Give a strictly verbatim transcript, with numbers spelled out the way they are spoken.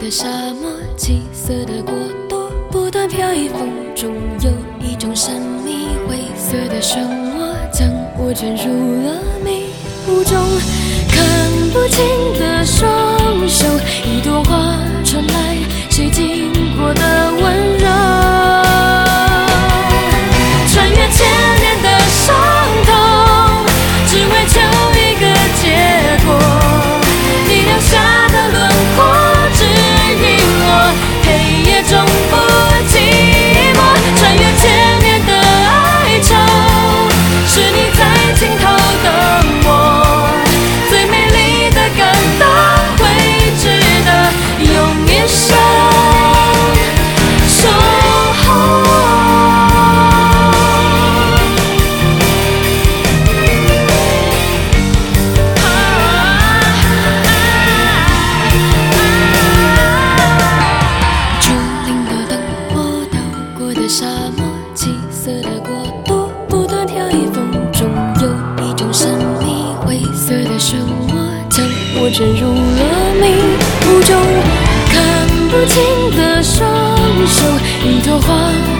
的沙漠，七色的国度，不断飘逸风中，有一种神秘灰色的漩涡，将我卷入了迷雾中。看不清的双手，一朵花传来谁经过的温柔，穿越千年的伤痛，只为求一个结果。你留下的轮廓指引我，黑夜中不寂寞。穿越千年的哀愁，是你在尽头等我。最美丽的感动会值得用一生守候。竹林的灯火，到过的沙漠，七色的国度，不断飘逸风中，有一种神秘灰色的漩涡，将我卷入了迷雾中。看不清的双手，一朵花